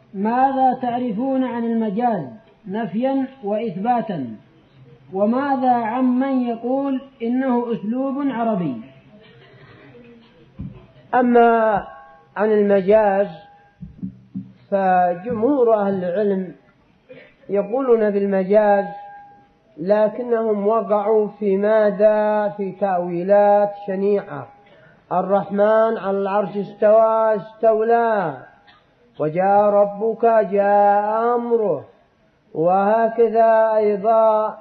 ماذا تعرفون عن المجاز نفيا وإثباتا؟ وماذا عمن يقول إنه أسلوب عربي؟ أما عن المجاز فجمهور أهل العلم يقولون بالمجاز، لكنهم وقعوا في ماذا؟ في تأويلات شنيعة. الرحمن على العرش استوى استولى، وجاء ربك جاء أمره، وهكذا أيضا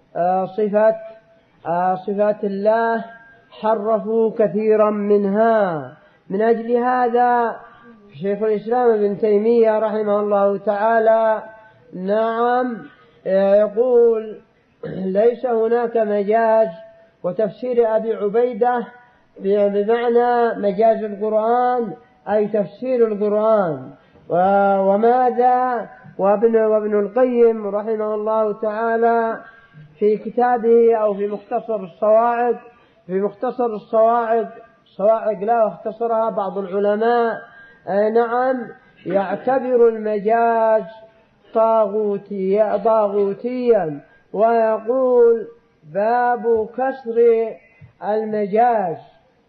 صفات الله حرفوا كثيرا منها. من أجل هذا شيخ الإسلام ابن تيمية رحمه الله تعالى نعم يقول ليس هناك مجاز. وتفسير أبي عبيدة بمعنى مجاز القرآن أي تفسير القرآن. وماذا وابن القيم رحمه الله تعالى في كتابه أو في مختصر الصواعق لا اختصرها بعض العلماء نعم يعتبر المجاز طاغوتيا، ويقول باب كسر المجاز.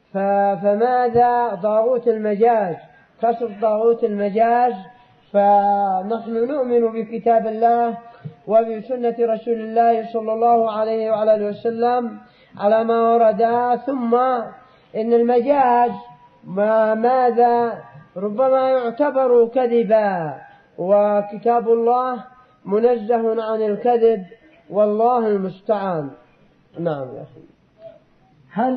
فماذا طاغوت المجاز؟ كسر طاغوت المجاز. فنحن نؤمن بكتاب الله وبسنة رسول الله صلى الله عليه وعلى آله وسلم على ما ورد. ثم إن المجاز ماذا ربما يعتبر كذبا، وكتاب الله منزه عن الكذب، والله المستعان. نعم يا أخي.